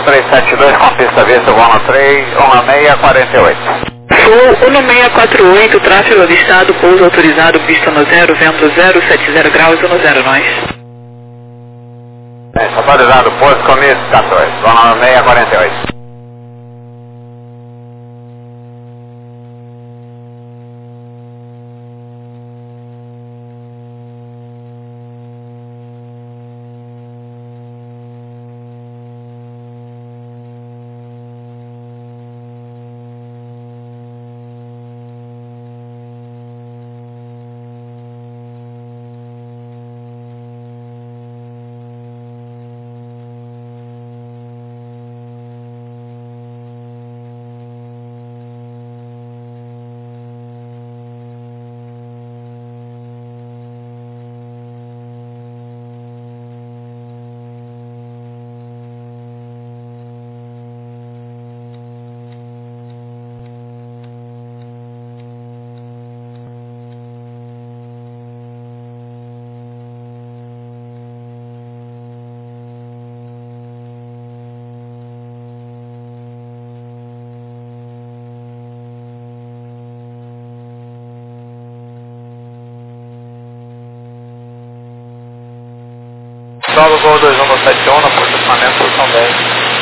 372 com pista vista, voo 3, 1648. Voo 1648, tráfego avistado, pouso autorizado, pista no 0, vento 070 graus, 10 nós. Autorizado, pouso começo 14, voo 1648. Solo voo 2171 no posicionamento posição 10.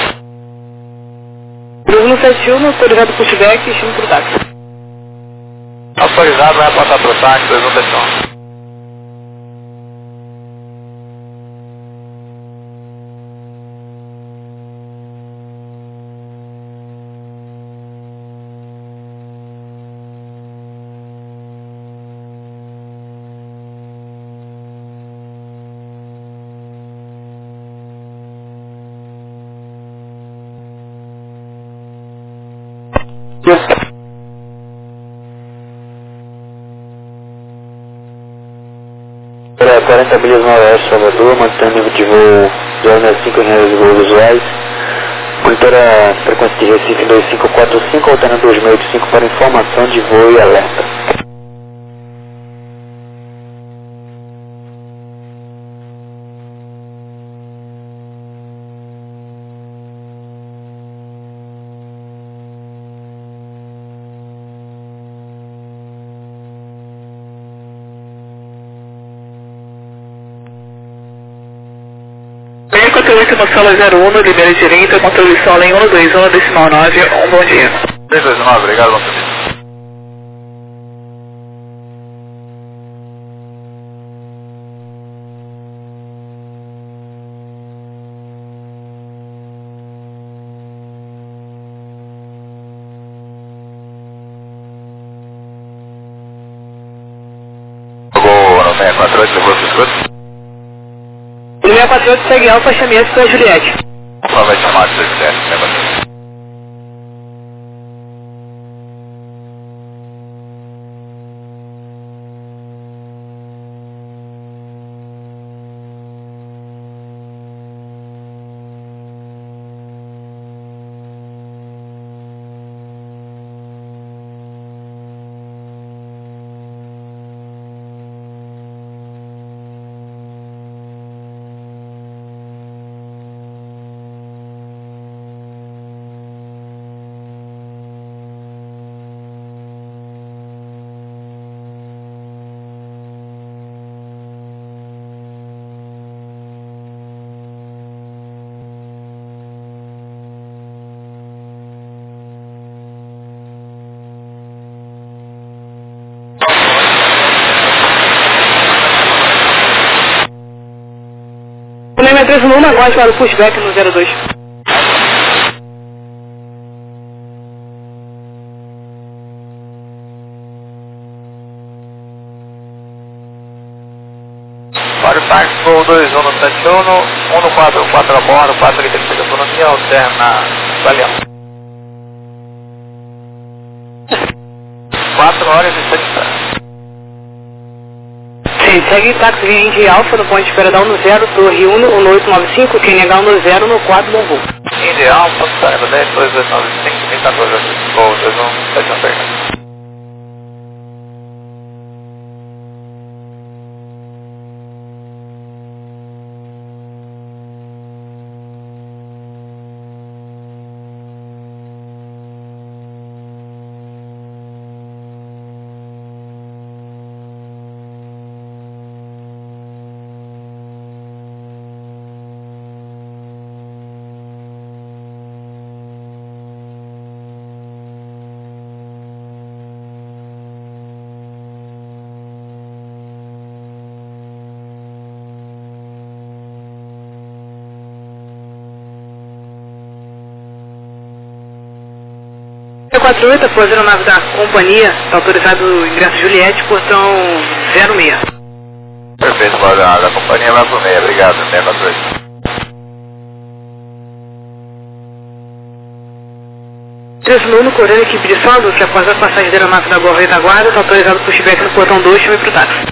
2171, autorizado pushback, estimo pro táxi. Autorizado, vai apontar pro táxi 2171. Para 40 milhas no oeste, Salvador, mantendo nível de voo 065 em reais de voos visuais. Monitora a frequência de Recife 2545, alternando 2685 para informação de voo e alerta. No sala 01, libera direita, controle solo em 121, decimal 9, bom dia. 329, obrigado, bom dia. Voo 648, eu vou se escuta. 648 segue Alfa, chame S para Juliette. Qual vai chamar de 647? O nome é 31, aguarde para o pushback no 02. Para o táxi, voo 2171, 144 a bordo, 4 litros de autonomia, alterna Galeão. 4 horas e 7 minutos. Sim, segue táxi Índia Alfa no ponto de espera da 10, Torre 1, 1895, quem negar 10 no quadro, bom voo. Índia Alfa, Saraiva 10, 2295, 14, voo 2171, pergunta. 48, após a nave da companhia, está autorizado o ingresso Juliette, portão 06. Perfeito, Guarda, da companhia vai pro meio, obrigado, 648. Transmundo, Correio, equipe de saldo, que após a passagem da nave da Gol Retaguarda, está autorizado o pushback no portão 2, chame pro táxi.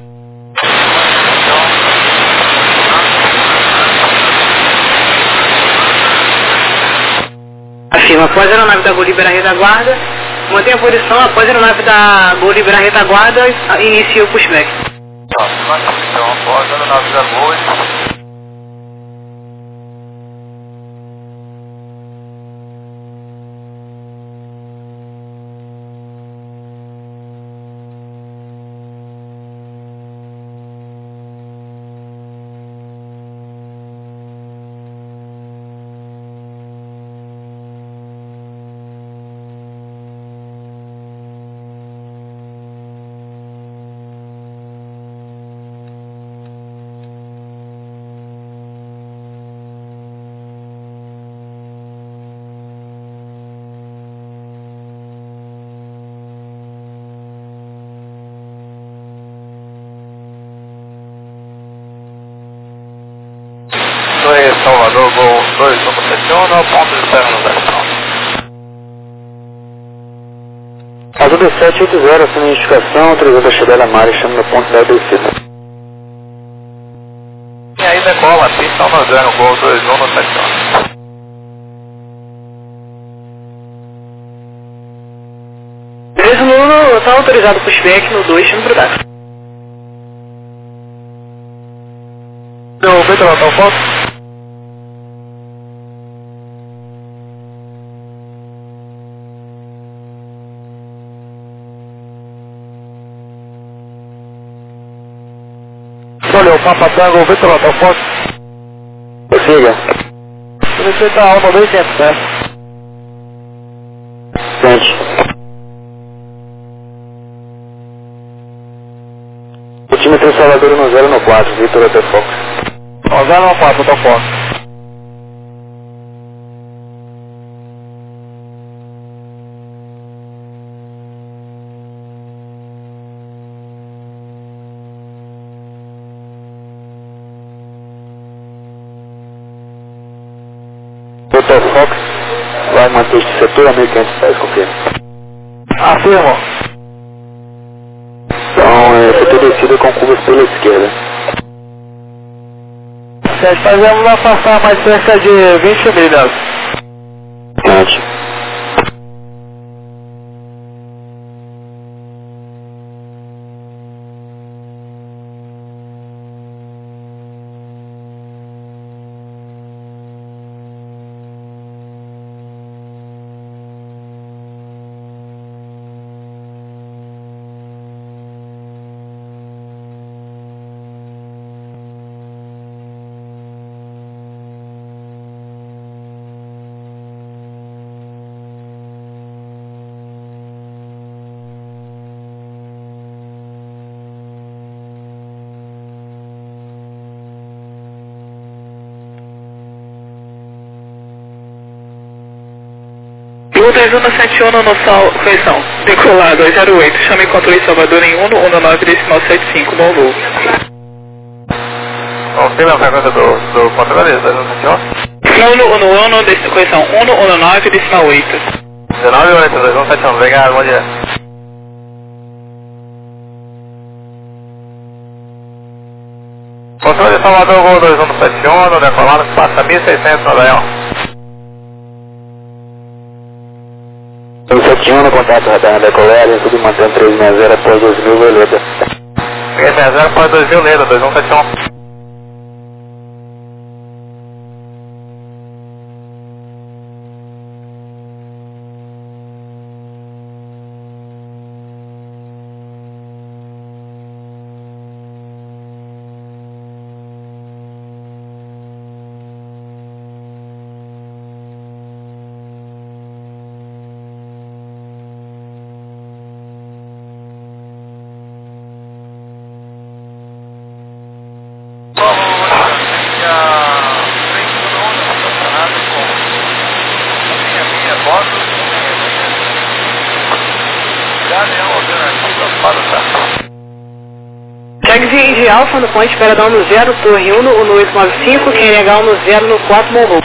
Afirma, após a aeronave da Gol liberar a retaguarda, mantém a posição, após a aeronave da Gol liberar a retaguarda, inicia o pushback. Então, após a aeronave da Gol, Salvador, Gol 2, como seleciona, ponto de terra no vertical. Azul 2780, sem identificação, autorizado a chegar à Mari, chama no ponto da ABC. E aí decola, pista 10, Gol 2, no seleciona. Beleza, Nuno, está autorizado o pushback no 2, chame pro táxi. Então, feito lá, tá o foto? Olha, o Papa Tango, vê pela tua foto. Prossiga. Você tá a alma 200, né? Sente. Multímetro Salvador no 0 no 4, Vitor até Fox. 0 no 4, tua foto. Hotel Fox vai manter este setor a 1500 pés, confirma. Afirmo. Então, setor descida com curvas pela esquerda. 7, fazemos afastar mais cerca de 20 milhas. Sente. Piloto 2171 no sal, correção, decolar 208, chame controle Salvador em 119 decimal 75, bom voo. Confirma a frequência do controle, 271? No correção, 119 decimal 8. 19,8, 271, obrigado, bom dia. Controle Salvador, Gol 2171, decolado, passa 1600 no Leão. 171 no contato radar na decolagem, tudo mantendo 360 após 2000, beleza. 360 após 2000, Leda, 2171. via Indy Alpha no ponte Peradão no 0, Torre 1 no 895, QNH 1 no 0 no 4, Monroe.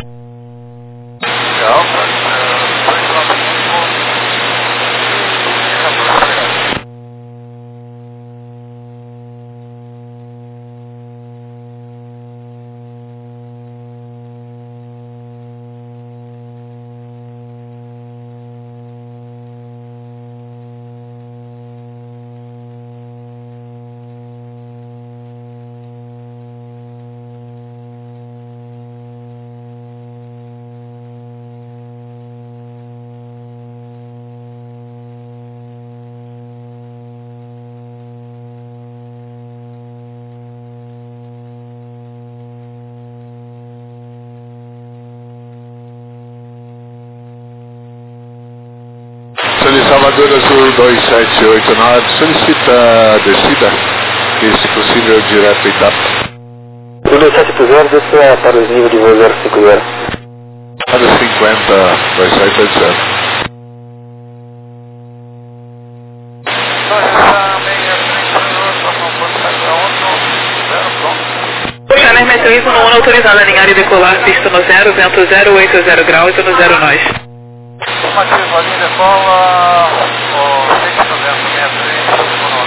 Salvador Azul 2789, solicita a descida, e se possível direto Itapa. 270, desça para os níveis de voo 050. Para 50, vai sair para 0. Channel Meteorismo no 1 autorizado a alinhar e decolar, pista no 0, vento 080 graus e no 0 nós. Informativo, a linha decola, o 690, 63,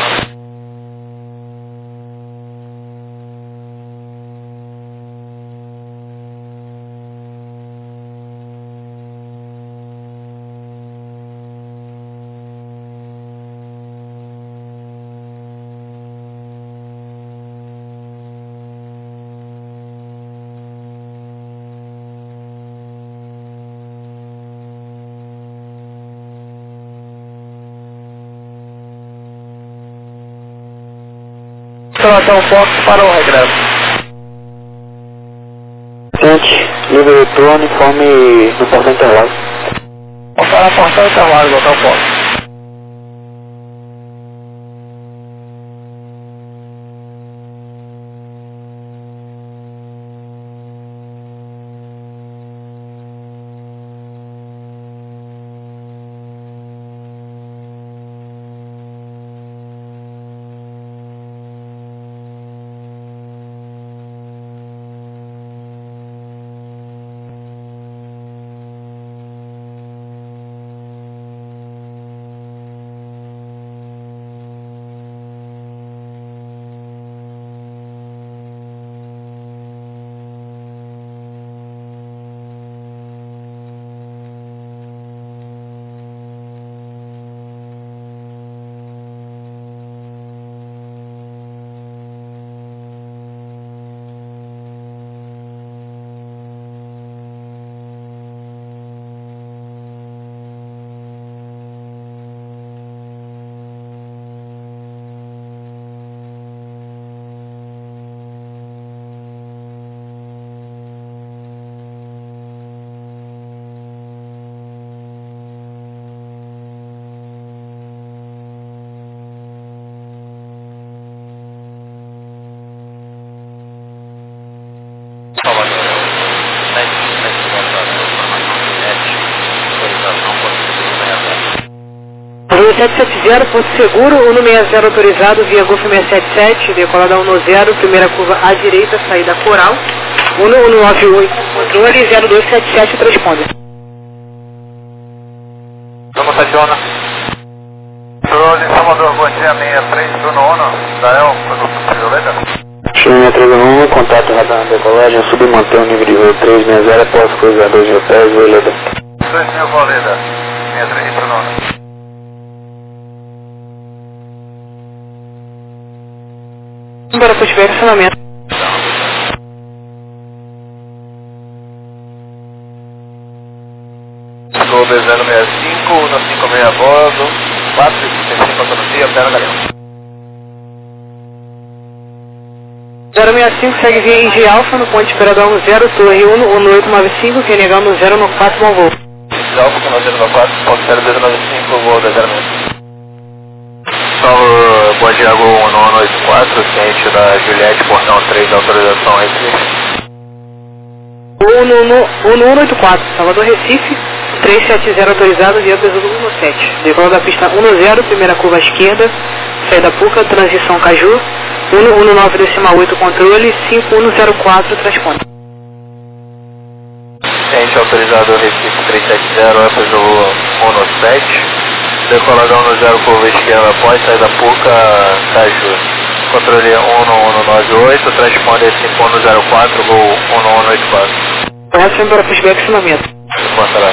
Instalação Fox para o regresso. Gente, livre eletrônico, informe no portão intervalo. para a porta do intervalo, local Fox. Rua 770, ponto seguro, 160 autorizado, via Golf 677, decolada 10, primeira curva à direita, saída Coral, 1198, controle 0277, responde. Vamos, Tatiana. Controle Salvador, bom dia, 63, Bruno 1, Dael, produto Violeta. Chama 311, contato radar decolagem, submanter o nível de voo 360 após cruzar 2 hotéis, Violeta. 2000, Violeta, 63, Bruno 1. Para positivar estacionamento. Gol 2065, 156 a bordo, 435 autonomia, Pera Galeão. 065 segue via Indy Alpha no ponte Peradão no 0, Torre 1 no 895, QNH no 0 no 4, bom voo. Indy Alpha no 094, ponto 0295, voo 206. Salve, bom dia, Gol 1184, ciente da Juliette, portão 3, autorização entre 1184, Salvador Recife, 370 autorizado, via Besouro 17. Decola da pista 10, primeira curva à esquerda, saída Puca, transição Caju, 119,8 controle, 5104 transponder. Ciente autorizado Recife 370, Alfa Zulu 17. Decoladão no 0, curva esquerda após sair da PUCA, Caju. Controle 1198, transponder 5104, Gol 1184. Correto, sempre para pushback e acionamento. Encontrará.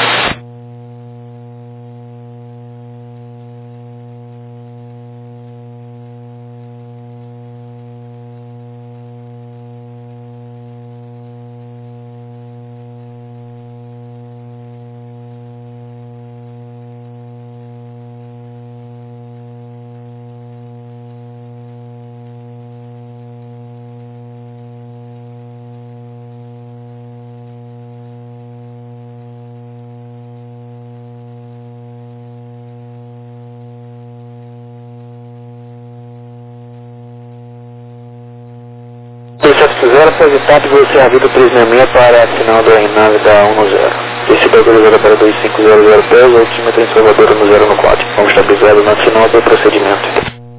Após etapa, você avisa 366 para sinal da nave da 10. Descida autorizada para 2500 pés, altímetro em Salvador no 014. Vamos estabilizado na sinal do procedimento.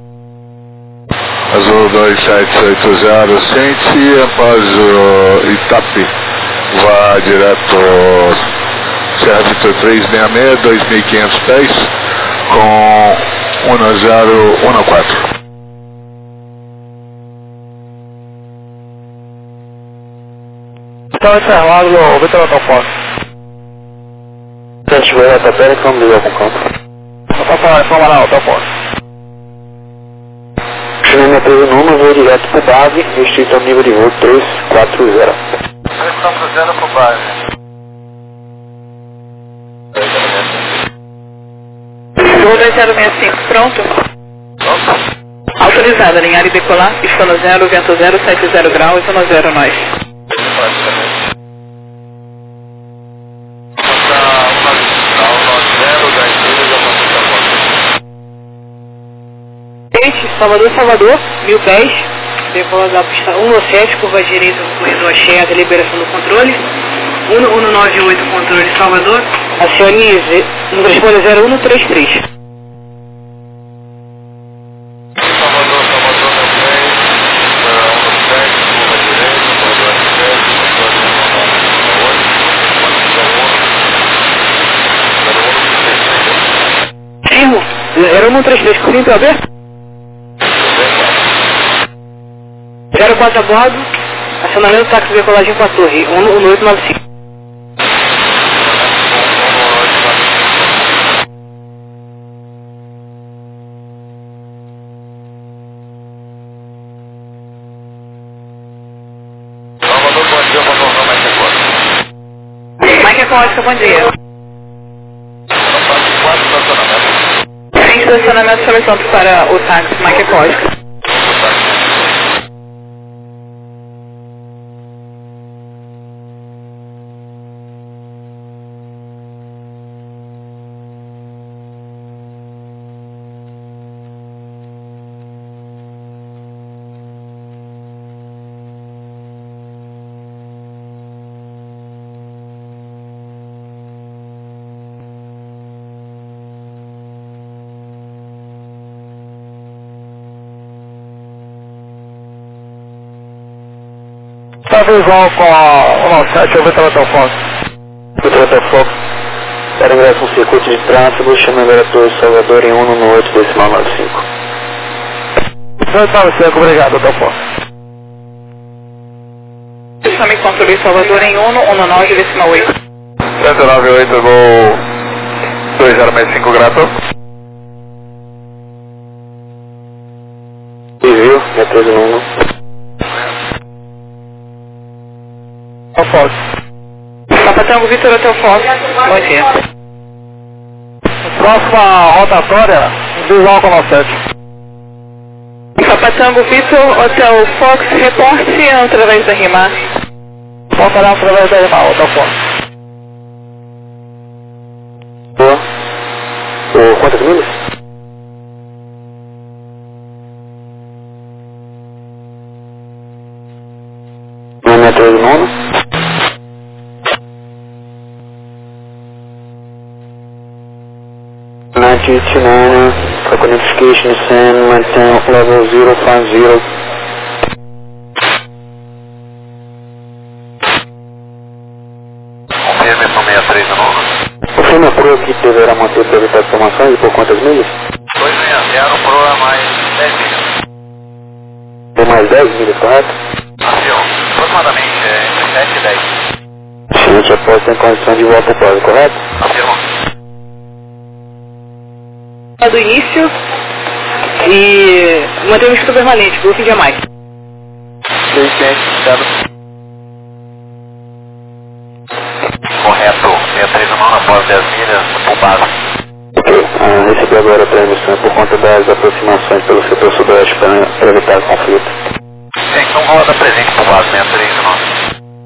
Azul 2780, sente após o Itape, vá direto Serra Vitor 366, 2500 pés, com 1014. Então, encerrado o Vitor Autofox. Se estiver a tabela, vamos ligar com o campo. Vamos lá, Autofox. Chamei minha presa número, vou direto para base, restrito ao nível de voo 340. 340 para base. Voo 2065, pronto? Pronto. Autorizada, alinhar e decolar, pista no 0, vento 0, 70 graus, 10 nós. Salvador, 1010, decola da pista 17, curva direita, corredor cheia da liberação do controle, 1198 controle Salvador, acione no transponder 0133. Salvador, 133, era 133, correndo para aberto? 04 a bordo, acionamento táxi decolagem com a torre, 1895. Salvador, bom dia, vou colocar mais agora. Mike Ecológica, bom dia. Na fase 4 do estacionamento. Frente do estacionamento, seleção para o táxi Mike Ecológica. Tá visual com a 17, eu vou tratar o foco. Vou tratar o foco. Para ingresso no circuito de tráfego, chama o vereador Salvador em 118,95. 95, obrigado, Dr. Foco. Chame controle Salvador em 119,8. 198, Gol 2065, grato. Viu, minha presa número. Fox. Papatango Vitor Hotel Fox. Bom dia. Próxima rotatória, visual com a 7. Papatango Vitor Hotel Fox, reporte através da RIMAR. Voltará através da RIMAR, Hotel Fox. Boa. Quantas milhas? Minha presa número. For identification, send maintain level 050 3 no 1. Confirma Pro que deverá manter para evitar informações e por quantas milhas? 260 Pro é mais 10 milhas. Tem mais 10 milhas, correto? Avião, aproximadamente entre 7 e 10. Gente, após tem condição de volta para o correto? Afirma. Do início e mantém o estudo permanente, Golf India Mike. 600, correto, 63 no 9 após 10 milhas, por base. Ok, recebi agora a transmissão por conta das aproximações pelo setor sudoeste para evitar conflito. Então roda presente por base, 63 no 9.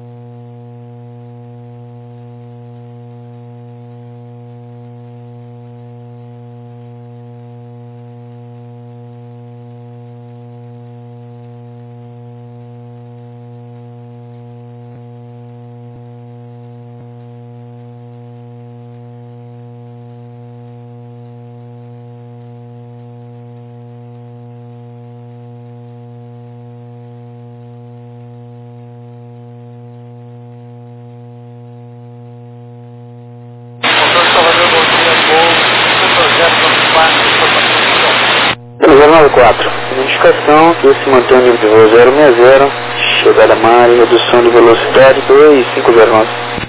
Número 94, identificação que se mantém o nível de voo 060, chegada Mari, redução de velocidade 2509.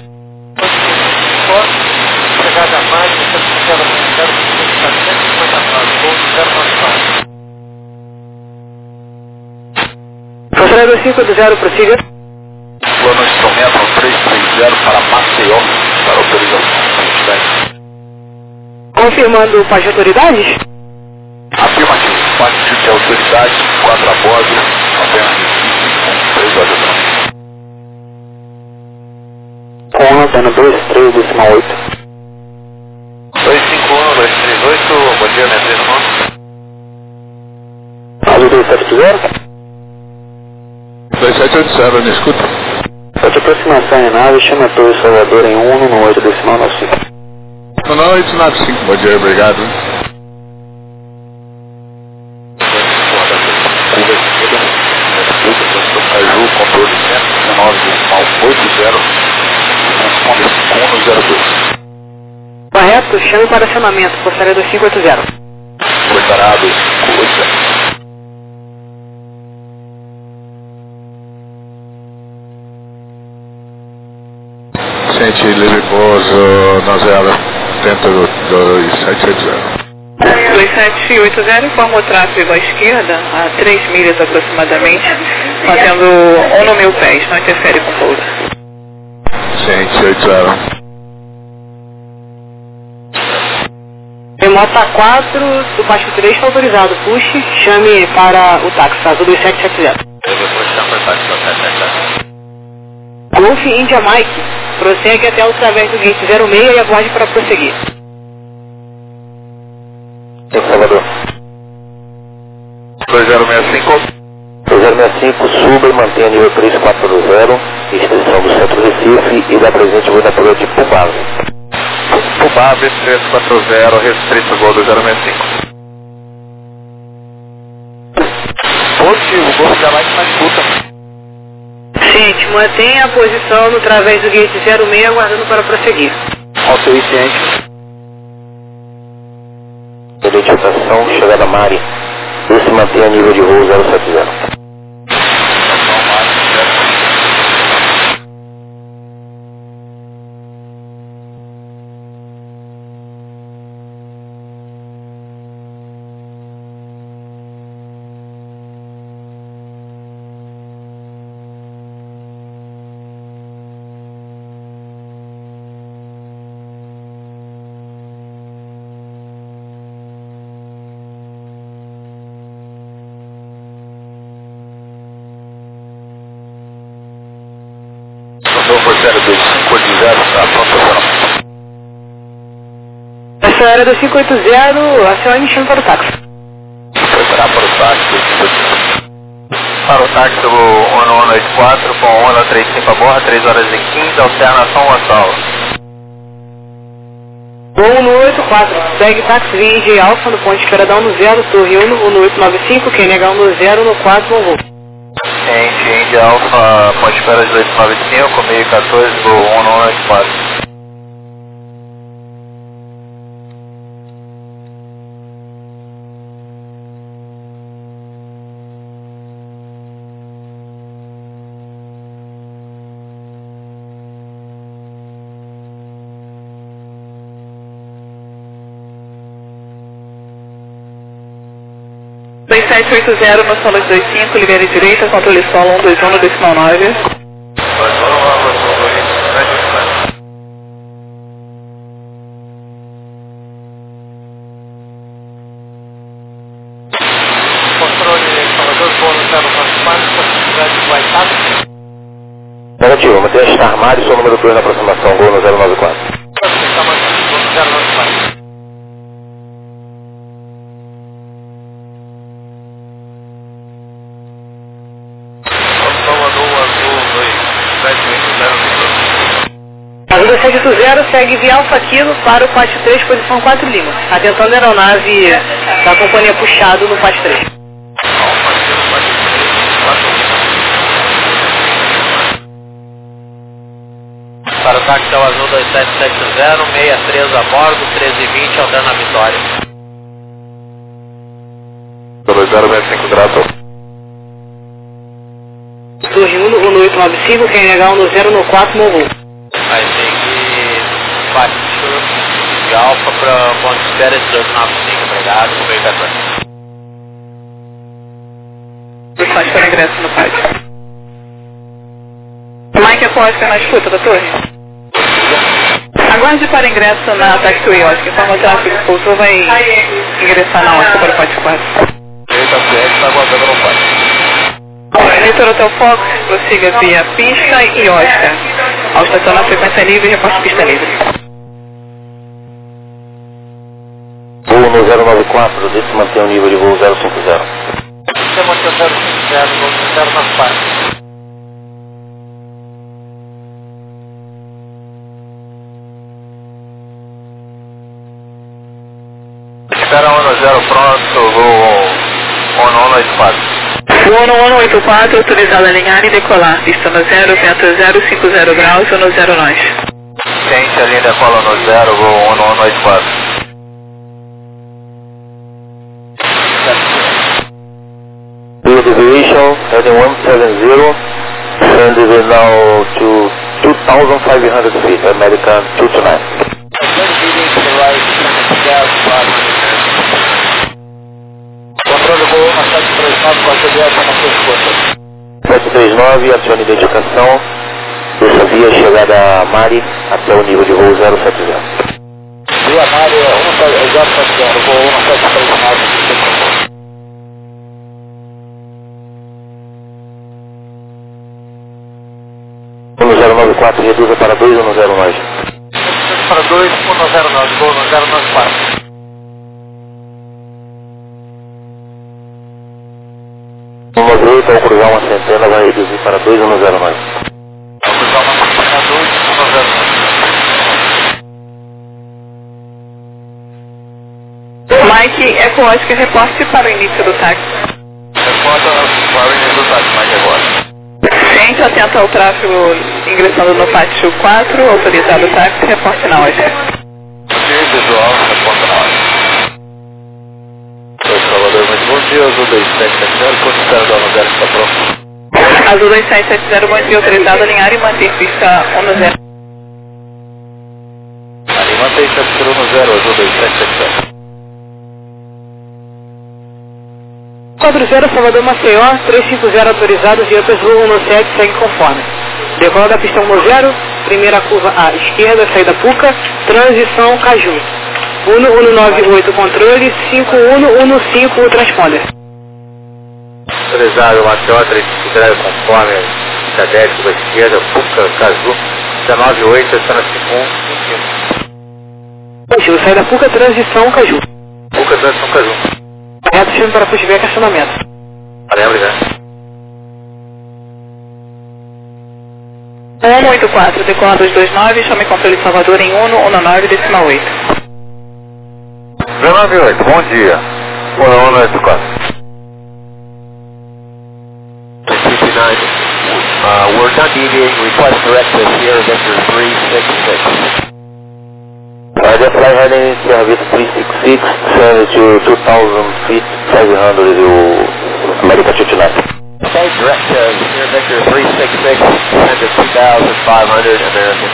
Chegada Mari, chegada Funcionário 250, prossiga. Plano instrumento 330 para Maceió, para autorização. Confirmando o de autoridades? Afirmativo, parte de autoridade, 4 a bordo, apenas 3 horas da Com antena 23,8. 251, 238, bom dia, né? 3 no 9. Azul 270. 2780, me escuta? Pode aproximação em nave, chama a Torre Salvador em 118,95. Não, 895, bom dia, obrigado. Caju, controle 119,80, responde 102. Correto, chame para acionamento, Funcionário 2580. Foi parado, coisa. Sente livre pouso na 0, tenta 2780. 2780, informa o tráfego à esquerda, a 3 milhas aproximadamente, mantendo 1 no 1000 pés, não interfere com o pouso. Sente 80. Remota 4, do Pasto 3 está autorizado. Puxe, chame para o táxi, Azul 2770. Golf India Mike, prossegue até o través do gate 06 e aguarde para prosseguir. Salvador. 2065. 2065, suba e mantenha nível 340, extensão do centro Recife e dá presente voo da polícia de Pubave. Pubave 340, restrito voo 2065. Positivo, o Golf jamais mais escuta. Gente, mantenha a posição no través do gate 06 aguardando para prosseguir. Ok, ciente. Identificação, chegada Mari. Esse mantém a nível de voo 070. Essa era do 580, acione e chame para o táxi. Preparar para o táxi. Para o táxi do 1184 com 135 a bordo, 3 horas e 15, alternação Wassal. 184, segue táxi via IG Alfa no ponte Queiradão no 0, Torre 1, 1895, QNH 1 no 0, no 4, no voo. Ciente, Índia Alfa, ponte espera 1895, meio 14, voo 1184. 2780 no solo de 25, libere direita, controle solo 121 no decimal 9. Negativo, mantenha está armado e seu número 2 na aproximação, gol no 094. Azul 2780 segue via Alfa Kilo para o Pátio 3, posição 4 Lima. Atentando a aeronave da companhia puxado no Pátio 3. Para o Tactel Azul 2770, 63 a bordo, 1320, alterna a Vitória. 2065 graus. Torre 1 no 895, QNH 10 no 4, Mogul. Vai seguir Pátio de Alfa para ponto de espera de 295, obrigado, comunicação. Instruções para ingresso no pátio. Mike, qual é na escuta da torre? Aguarde para ingresso na Taxiway Oscar. Informa o tráfego que pousou, vai ingressar na Oscar para o pátio 4. Eita, está aguardando no pátio. Monitor Hotel Fox, prossiga via pista e Oscar. Ao estacionar frequência livre, reporte pista livre. Voo no 094, deixe se manter o nível de voo 050. Você mantém o 050, vou 094. Espera 10 pronto, voo 1184. Voo no 184, autorizado a alinhar e decolar. Pista no 0, vento 050 graus ou no 0 nós. Quente, a linha decola no 0, voo 1184. Deviation, heading 170, sending now to 2,500 feet, American 229. Controle voo na 739, 410 na sua escuta. 739, acione identificação, deixa via chegada a Mari até o nível de voo 070. Via Mari 070, voo na 739. No 094, reduza para 2 ou no 09? Para 2, 1 no 09, voo no 094. No 98, ao cruzar uma centena, vai reduzir para 2 ou no 09? Ao cruzar uma centena, 2 ou no 09? Mike, Eco Oscar, reporte para o início do táxi. Reporta para o início do táxi, Mike, agora. Ciente, atento ao tráfego ingressando no pátio 4, autorizado o táxi, reporte na Oscar. Sim, visual, reporta na Oscar. Salvador, muito bom dia, Azul 2770, ponto de espera do 10 está pronto. Azul 2770, bom dia, autorizado a alinhar e manter pista 10. Ali mantém 710, Azul 2770. 40 Salvador Maceió, 350 autorizado, Vietas voo 17, segue conforme. Decola da pista 10, primeira curva à esquerda, saída Puca, transição Caju. 1198 controle, 5115 o transponder. Autorizado Maceió, 350 conforme, pista 10, curva esquerda, Puca, Caju, 198, está na 5115. Saída Puca, transição Caju. Puca, transição Caju. Reto firme para Fujiver, estacionamento. Valeu, obrigado. 184, decola 229, chame controle Salvador em 119, decimal 8. 098, bom dia. 184. 59. We're not deviating, request directive here, vector 366. The fly heading service 366, send to 2,000 feet, 500 America 229. Okay, direct here, vector 366, send to 2,500 American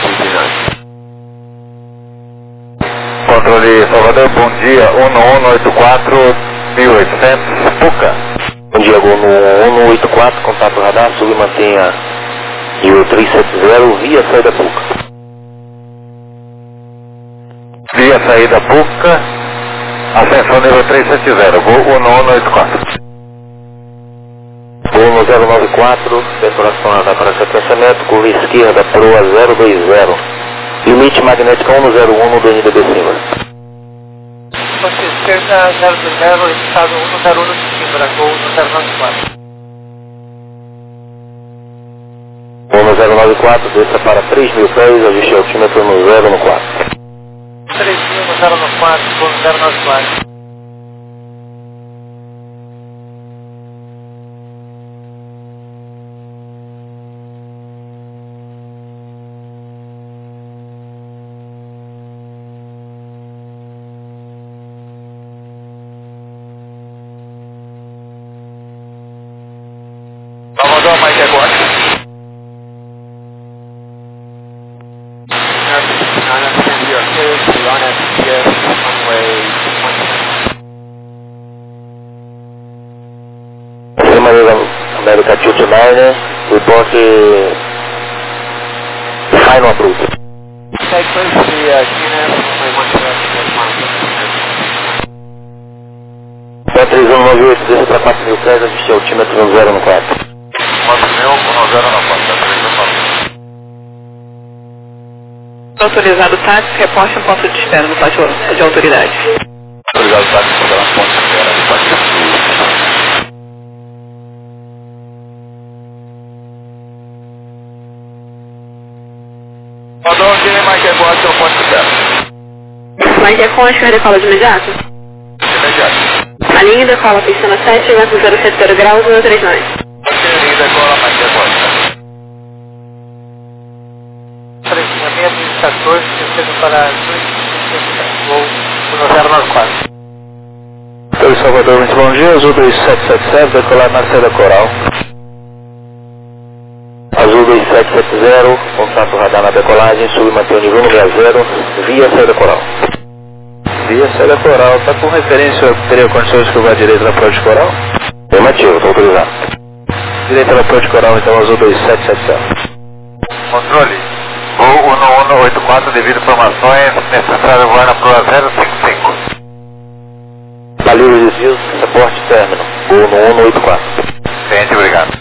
229. Controle Salvador, bom dia, 1184, 1800, Puca. Bom dia, Gol no 184, contato radar, sul e mantenha nível 370, via saída Puca. Via saída Puca, ascensão nível 370, Gol 1184. Gol no 094, decoração radar para sequenciamento, curva esquerda, proa 020. Limite magnética 101 do NDB Simbra. Costa esquerda 020, estado 101 de Simbra, Gol no 094. Gol no 094, desça para 3.000 pés, ajuste altímetro no 014. 3.000 no 094, Gol no 094. Salvador, Mike agora. Acima da América 229, report final approval. Take place the QNF, runway 3198, desça para 4.000 pés, ajuste altímetro no 014. Autorizado táxi, reporte um ponto de espera no pátio de autoridade. Autorizado táxi, ponto de espera no pátio. Mandou aqui, Mike Equal, seu ponto de espera. Mike Equal, acho que decola de imediato. Imediato. A linha decola pistona 7, vento 070 graus, 139. Linha decola, Mike Equal. 14, terceiro para 2, Gol no 094. Oi, Salvador, muito bom dia, Azul 2770, decolar na saída Coral. Azul 2770, contato radar na decolagem, sul e mantém o nível 60, via saída Coral. Via saída Coral, está com referência, teria condições de curvar direita na prova de Coral? Afirmativo, está autorizado. Direita na prova de Coral, então Azul 2770. Controle. Gol 1184, devido a informações, necessário voar na proa 055. Valeu, desvios, reporte término. Gol no 1184. Ciente, obrigado.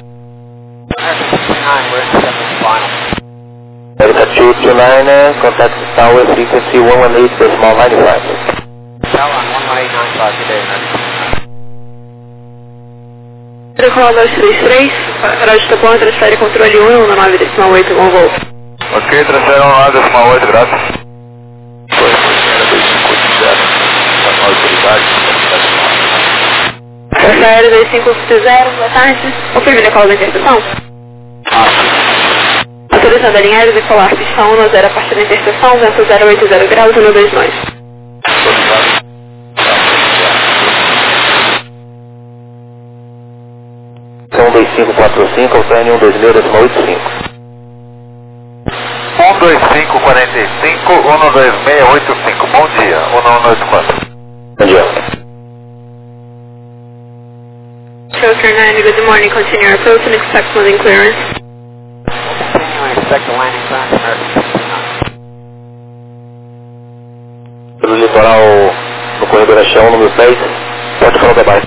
America 229, contact tower frequency 118.95. Decola 233, Rádio Tapão, transfere controle 119,8 com voo. Ok, transfere 1,8, graças. Foi, era 2580, está na autoridade. Transfere 2550, boa tarde. Confirme decola da interseção. Autorizando a linha aérea decolar pista 110 a partir da interseção, vento 080 graus, 129. São 2545, alterne 126,85. 12545, 12685. Bom dia, 1184. Bom dia. Filter 9, good morning, continue approach and expect moving clearance. Continue, expect the landing clearance. Pelo litoral, no corredor Achão, número 10, pode falar da base.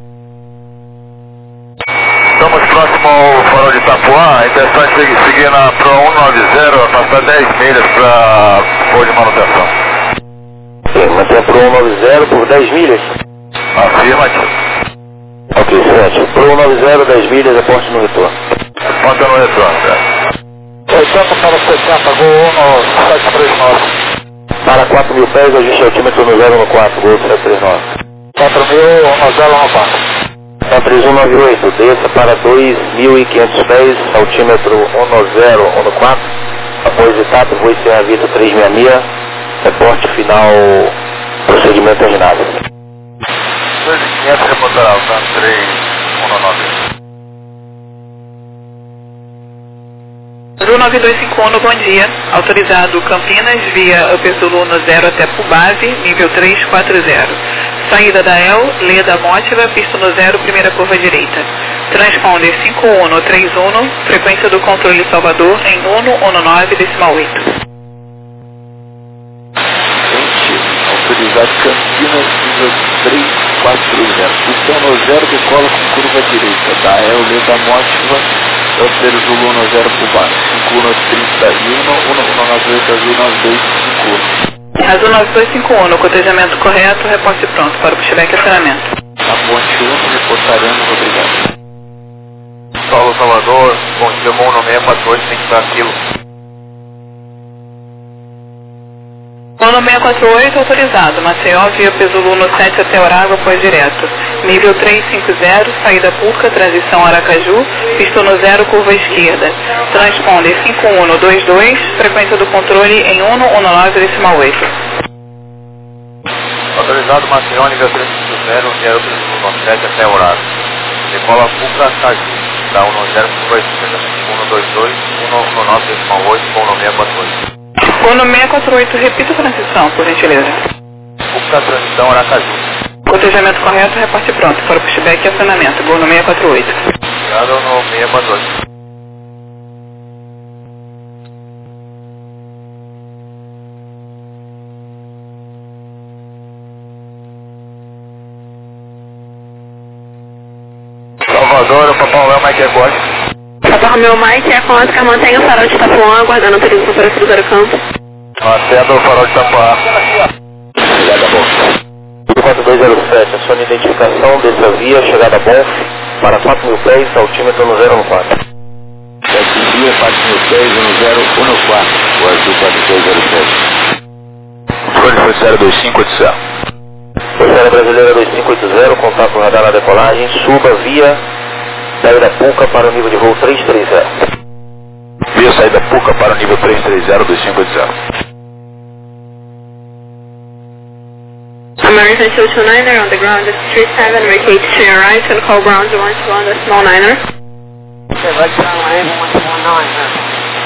Estamos próximo ao farol de Itapuã, a intenção é seguir na Pro 190, passar 10 milhas para voo de manutenção. Sim, mantém a Pro 190 por 10 milhas. Afirmativo. Ok, excelente. Pro 190, 10 milhas, aporte no retorno. Ponta no retorno, cara. 80 para 60, Gol 1739. Para 4.000 pés, ajuste altímetro no 014, Gol 739. 4.000, 1014. 3198, desça para 2.500 pés, altímetro 1014, após etapa, voo Serra Vita 366, reporte final, procedimento terminado. 2.500 reportará, tá? 319. Azul 9251, bom dia. Autorizado Campinas, via Upper Zulu 0 até Pubase, nível 340. Saída da El, Leda Mótiva, pista no 0, primeira curva direita. Transponder 5131, frequência do controle Salvador em 119,8. Autorizado Campinas, nível 340. Pistão no 0, decola com curva direita. Da El, Leda Mótiva, Alter Zulu no 0 por baixo. 5131, 198 Azul 9251. Azul 9251, cotejamento correto, reporte pronto para o pushback e acionamento. A ponte 1, reportaremos, obrigado. Paulo Salvador, bom dia, bom no 648, tem que dar aquilo. Mono 648 autorizado, Maceió via Pesulu no 7 até Orago, após direto. Nível 350, saída Puca, transição Aracaju, pista no 0, curva esquerda. Transponder 5122, frequência do controle em 119,8. Autorizado Maceió, nível 350, via Pesulu no 7 até Orago. Decola Puca, Caju, da 10, curva esquerda. 122, 119,8, bom no 648. Mono 648, repita a transição, por gentileza. Puca, transição Aracaju. Cotejamento correto, reporte pronto para o pushback e acionamento. Gol no 648. Obrigado no 648. Salvador, o Papai Léo, Mike Agote. Papai Romeu Mike é com Oscar, mantenha o farol de Itapuã, aguardando autorização para cruzar o campo. Atendo o farol de Itapuã. Chegada Bonf. 4207, acione identificação dessa via, chegada Bonf, para 4.000 pés, altímetro no 014. 7 via, 4.000 pés, no 014, o Azul 4207. Escolha foi 025 oficial. Força Brasileira 2580, contato radar na decolagem, suba via saída Puca para o nível de voo 330. Via saída Puca para o nível 330, 2580. American 229er on the ground at 37, vacate to your right and call ground 121, the small 9er. Okay, right down line 119.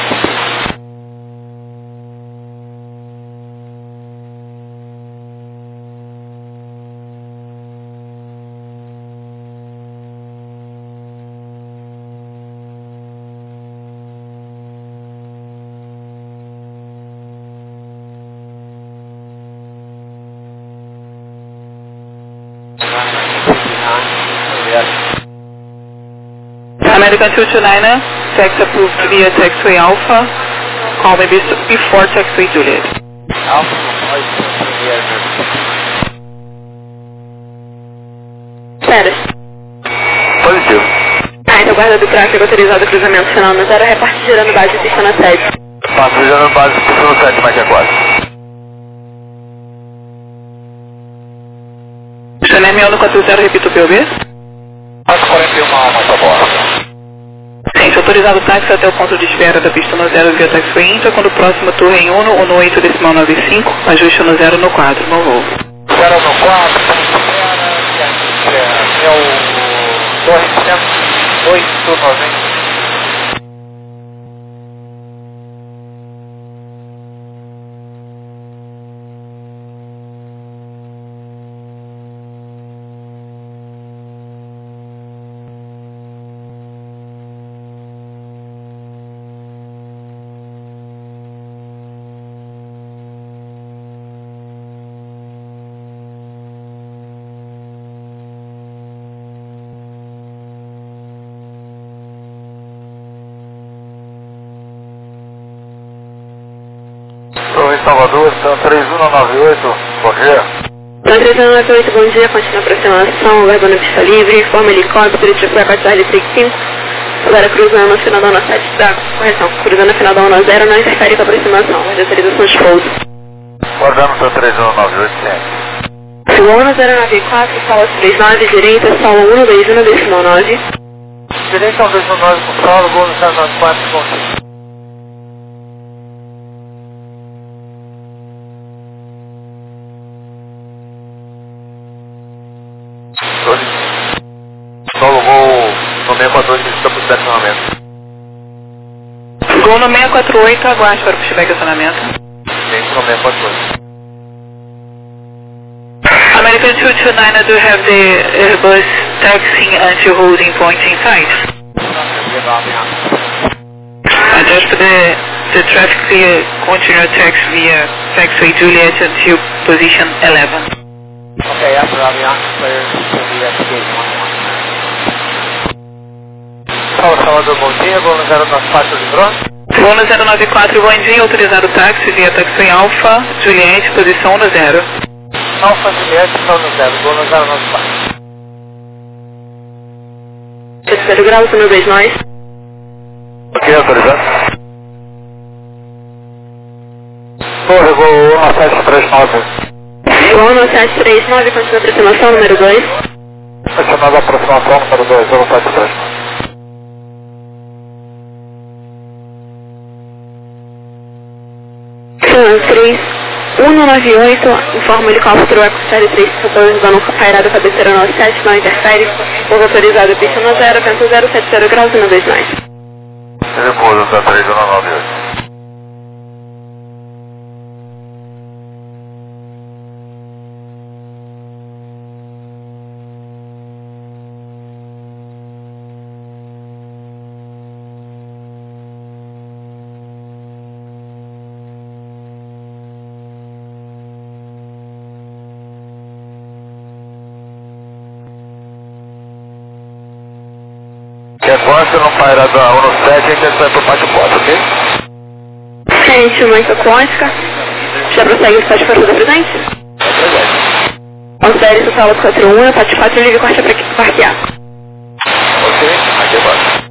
American 229er, tax approved via taxiway Alpha. Call me before taxiway Juliet. Alpha, Sério. Positivo. Então guarda do tráfego autorizado cruzamento final na 0, reparte girando base pista na 7. Passo já no base, pista no 7, Mike Agote. Chanel 6140, repito o POB. 41 almas a bordo. Gente, autorizado o táxi até o ponto de espera da pista no 0 via taxiway Inter, quando o próximo tour em 118,95, ajuste no 0 no 4, no voo. 0 no 4, é o 208,90. Estou em Salvador, são 3198, bom dia. Então 3198, bom dia, continua a aproximação, aguardando pista livre, forma helicóptero, tipo a Charlie 35, agora cruzando a final da 17, tá? Correção, cruzando a final da 10, não interfere com a aproximação, mas autorização de pouso. Guardando seu 3198, sim. Segundo 094, sala 39, direita, sala 121, decimal 9. Direita 129 com solo, gol no 094, bom dia. Solo gol no 648, está por estacionamento. Gol no 648, aguarde para o pushback e acionamento. Dentro no 648. American American 229, I do have the Airbus taxiing anti-holding point inside. Just for the traffic clear, continue taxi via taxiway Juliet until position 11. Okay, after Avianca, clear to the escape. Salvador, bom dia, voo no 094 de drone. Voo no 094, bom dia, autorizado táxi via taxiway Alpha, Juliet, posição 10. Alfa Juliette, só no 0, voo no 094. Terceiro grau, uma vez mais. Ok, autorizado. Torre, voo 1739. Voo no 739, continua a aproximação, número 2. Continuando a aproximação, número 2, 073. Sim, 3198, informa o helicóptero Ecosérie 372, dando pairada cabeceira no 7, não interfere, pouso autorizado, pista no 0, vento 070 graus, uma vez mais. Repouso, tá 3198. Que consta no pairada 17, a gente vai pro pátio 4, ok? Gente, muito aquática. Já prossegue o espaço de força da presente? Considere o sala 41, a pátio 4 liga corte para parquear. Ok, aqui embaixo.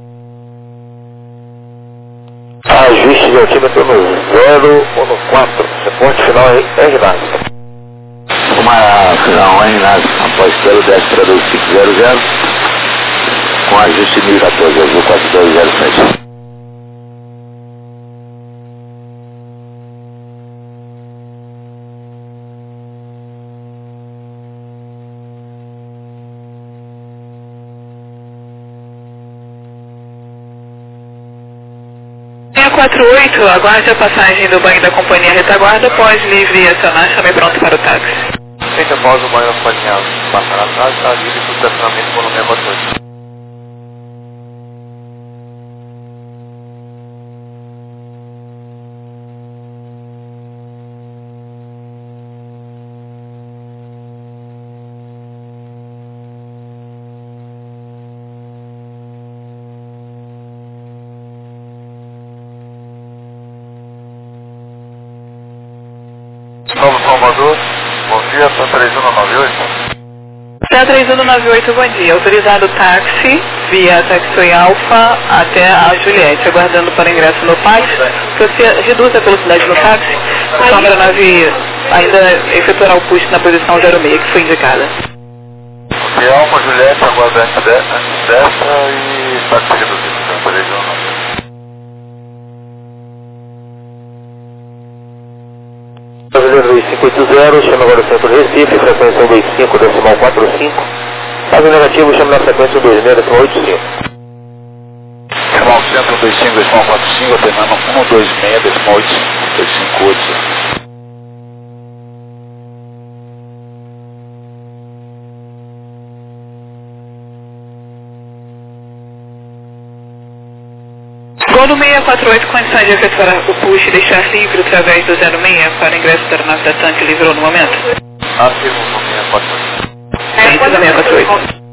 Ajuste de altímetro no 0 ou no 4. Reporte final é ginásio. Uma final em ginásio. Após pelo 10 para 2500. Com ajuste 1014, azul 4207. Linha 48, aguarde a passagem do banho da companhia retaguarda, pode livre acionar, chame pronto para o táxi. Feita após o banho da companhia passar atrás, está livre para o estacionamento por volume 14. Novo Salvador, bom dia, está 3198. Tá 3198, bom dia. Autorizado táxi via taxiway Alpha até a Juliette, aguardando para ingresso no pátio. Você reduz a velocidade no táxi, a nave ainda efetuará o push na posição 06 que foi indicada. Ok, Alfa Juliette, aguarda antes dessa e táxi reduzido, então, 3198. Brasileiro 2580, chama agora o centro Recife, frequência 25.45. Caso negativo, chama na frequência 26.85. Chamar o centro 25.45, alternando 126.85. Gol no 648, condições de efetuar o push e deixar livre através do 06 para ingresso da aeronave da tanque livrou no momento? Afirmo no 648. Sim, da 648.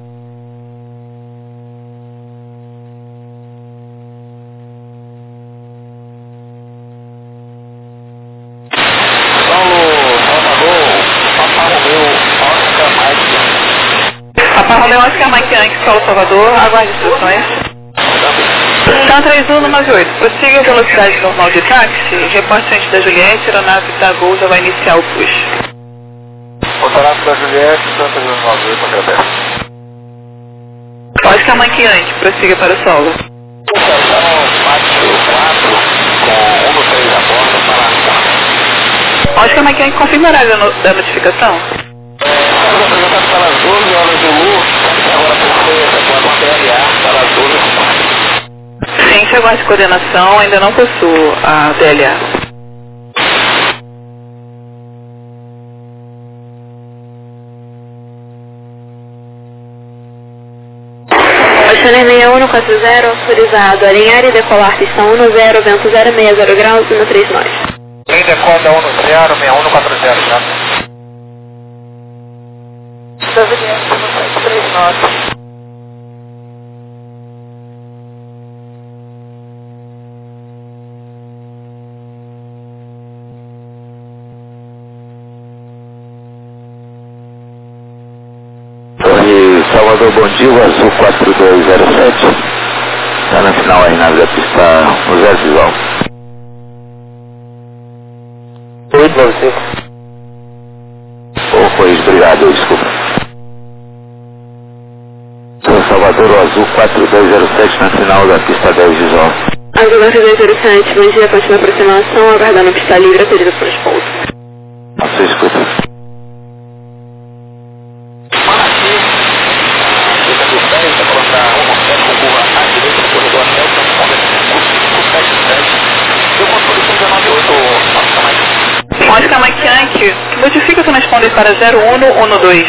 Papa Romeu, Oscar Mike Yankee, Solo Salvador, aguarde instruções. Tá 3198, prossiga a velocidade normal de táxi, reporte antes da Juliette, a aeronave da Gol já vai iniciar o push. Motorado da Juliette, Santa 3198, agradece. Oscar Mike Yankee, prossiga para o solo. Oscar Mike Yankee, confirma o horário da notificação. Apresentado para as 12 horas do Lu, agora por ser efetuado uma PLA para as 12 horas. Ciência, aguarde coordenação, ainda não possuo a DLA. 140, autorizado. Alinhar e decolar pistão 10, vento 060 graus, 13 nós. Quem decola 10, 6140, tá? Desenhando 3 nós. Torre Salvador, bom dia, o azul 4207. Está na final aí, nave da pista no Zé Visual. 895. Pois, obrigado, desculpa. Torre Salvador, o azul 4207, na final da pista 10 Visual. Azul 4207, bom dia, continua a aproximação, aguardando pista livre, autoriza para os pontos. Nossa, escuta. Oscar Mike Yankee, modifica o transponder para 0112.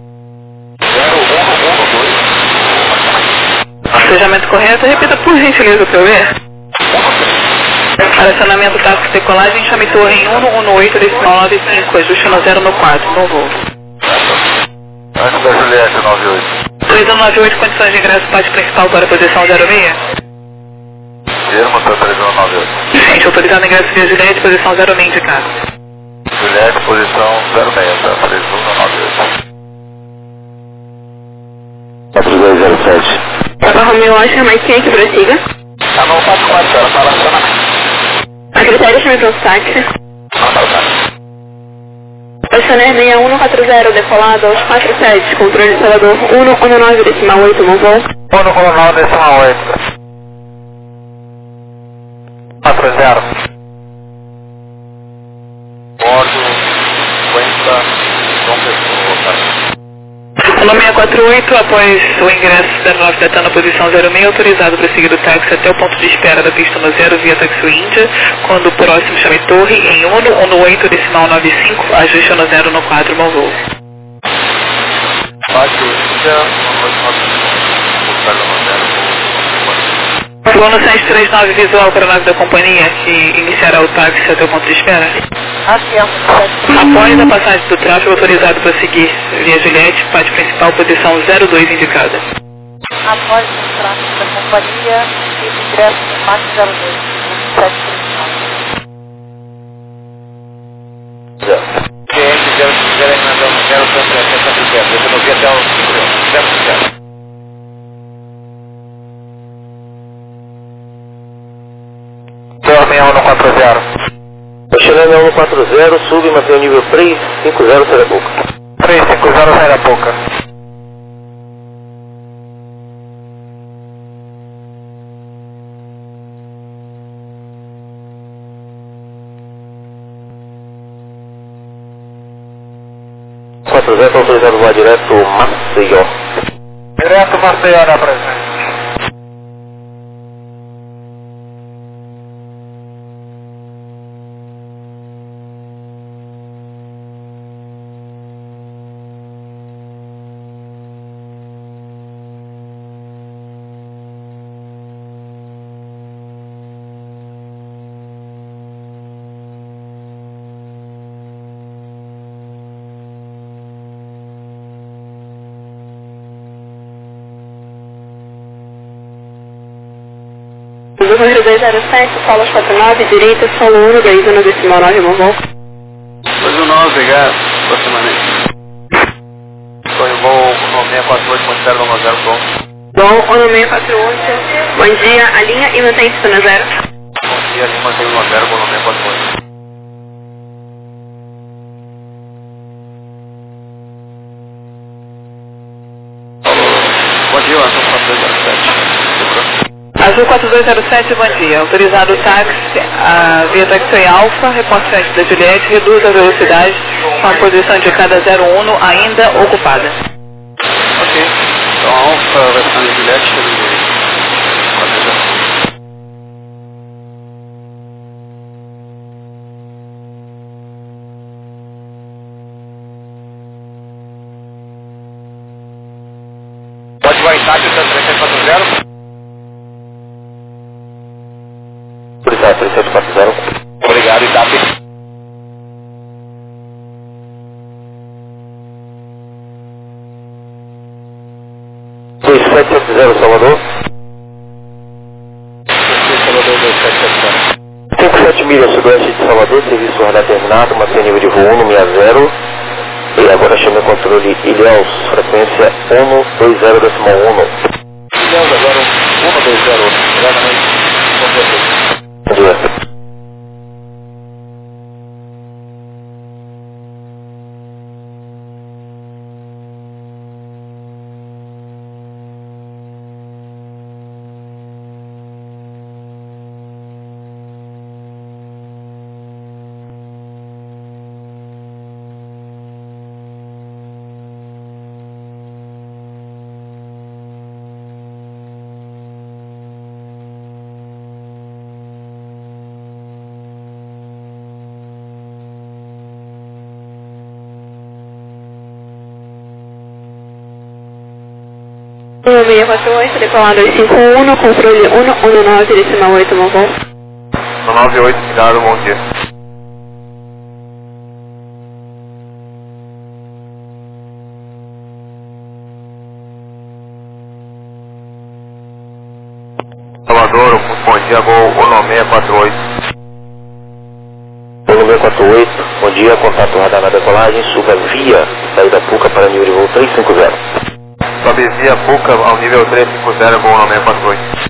0112. Acejamento correto, repita por gentileza o PV. Acionamento tático decolagem, chame torre em 118, decimal 95, ajuste no 0 no 4, no voo. Antes da Juliette, 98. 3198, condições de ingresso, parte principal para a posição 06. Termo, 3198. Gente, autorizado ingresso via Juliette, posição 06 indicado. Juliette, posição 06, tá? 3198. 4207. Papa Romeo Oscar Mike Yankee, prossiga. Tá no 44, ela fala acionamento. A critério chame para o táxi. Acionar 6140, decolado aos 47, controle Salvador 119, decimal 8, no voo. 119, decimal 8. 40. Bordo 50, João Pessoa, tá? O nome 648, após o ingresso da aeronave Delta na posição 06, autorizado para seguir o táxi até o ponto de espera da pista no 0 via Taxi Índia, quando o próximo chame torre em 118, decimal 95, ajuste no 0 no 4, bom voo. Taxi Índia, 189, Voo no 739 visual para a nave da companhia, que iniciará o táxi até o ponto de espera. Após a passagem do tráfego, autorizado para seguir via Juliette, parte principal, posição 02 indicada. Após o tráfego da companhia, ingresso no MAC 02, 2739. Cliente 0 emendando 0 eu não vi até o 0. Torre 140. Chegando a 140, sube, mantém o nível 350, sai da boca. 350, sai da boca. Autorizado voar direto Maceió. Direto Maceió na presença. Número 207, solos 49, direita, solo 1, 2, 1, decimal 9, bom voo. 219, obrigado. Aproximadamente. Foi o voo no 648, Monteiro no 0, bom. Bom, 648, bom dia, alinha e mantém pista no 0. Bom dia, ali mantém o 0, voo no 648. Bom dia, Azul 4207. Azul 4207, bom dia. Autorizado o táxi via Taxi Alfa, reporte da Juliette, reduz a velocidade com a posição de cada 01 ainda ocupada. Ok. Então, Alfa, versão de Juliette, chega direito. Pode vai estar de 340. autorizado 3740. Obrigado, ITAP. Salvador. Salvador 2770. 57 milhas sudoeste de Salvador, serviço radar terminado, mantém nível de voo 160. E agora chama o controle Ilhéus, frequência 120.1. Ilhéus agora 120, exatamente. Bom dia. Um 648, decolar 251, controle 119,8, bom voo. 198, cuidado, bom dia. Salvador, bom dia, gol 1648. 1648, bom dia, contato radar na decolagem, suba via saída PUCA para nível de voo 350. Sobe via PUCA ao nível 350, gol 1648.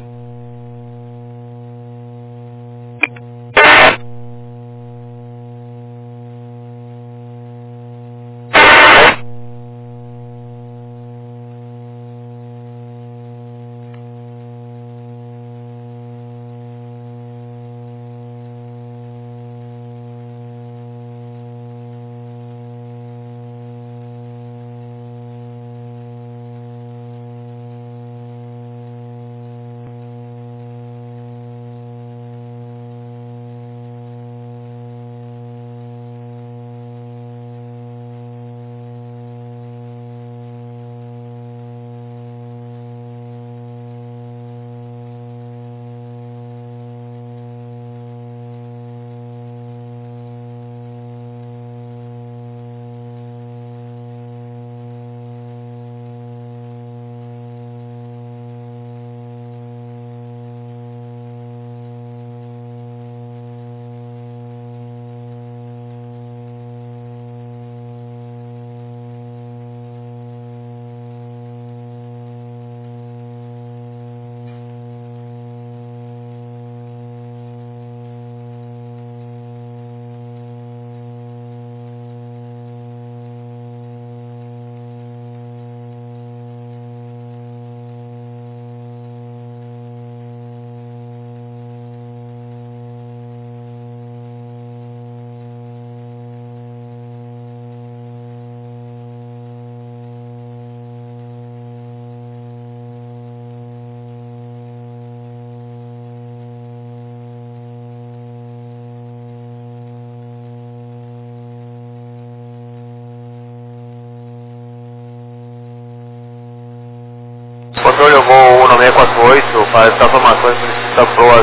Controle, eu vou 1648, para as informações solicita proa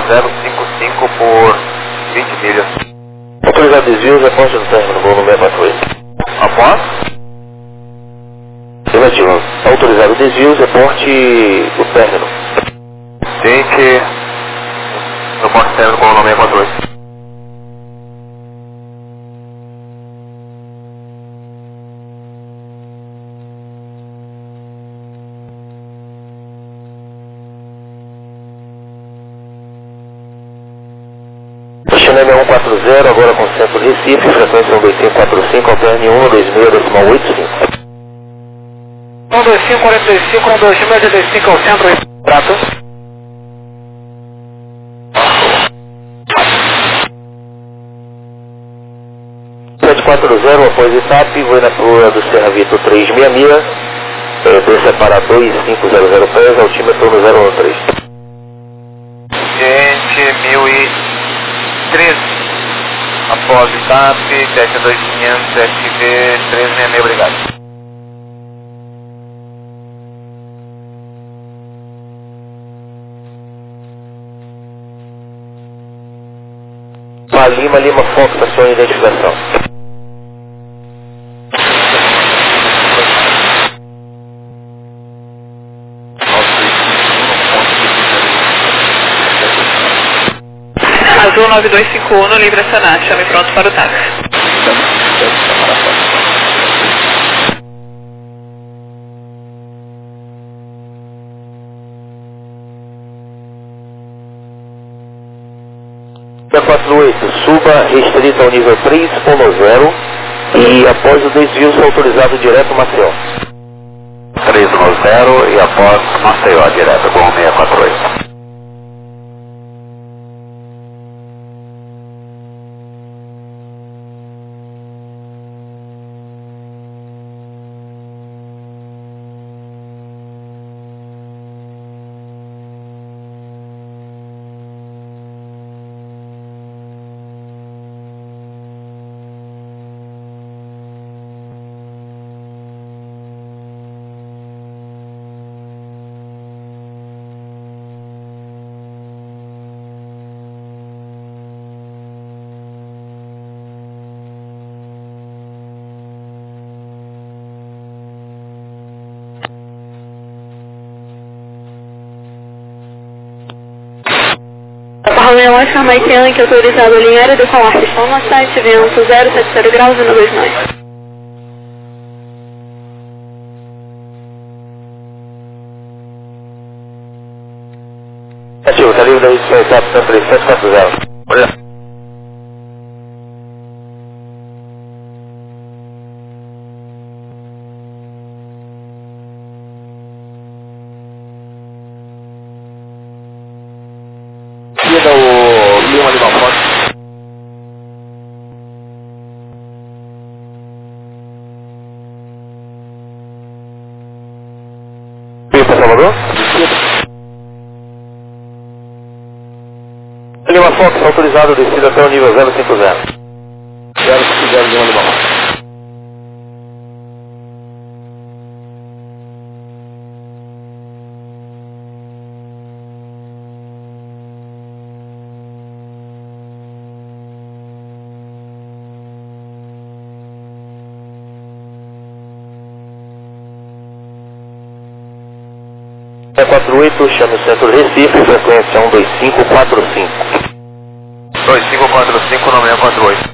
055 por 20 milhas. Autorizado desvios, aposta do término, voo 1648. Após? Negativo. Autorizado desvios, reporte o término. Gente, eu posso término com o 1648. China 140, agora com centro Recife, frequência 12545, alterne 126,85. 12545, 126,85 ao centro, prato. Após ETAP, vou na proa do Serra Vitor 366, desça para 2500 pés, altímetro no 013. Gente, 1013. Após TAP, 72500 FV 366, obrigado. Lima, Lima, Lima, Fox, a sua identificação. Azul 9251, livre acionar, chame pronto para o táxi. Da 48, suba restrita ao nível 310 e após o desvio ser autorizado direto Maceió. 310 e após Maceió, direto com 648. Romeo Oscar Mike Yankee, autorizado a linha aérea decolar, pistão no site, vento 070 graus e 129. Ativo, tá livre da IC 3740. Olha. O Lima Lima Fox. E para Salvador? Lima Fox, autorizado, descida até o nível 050. 050 Lima Lima Fox. É 48, chame o centro Recife, frequência 12545. 2545 no 648.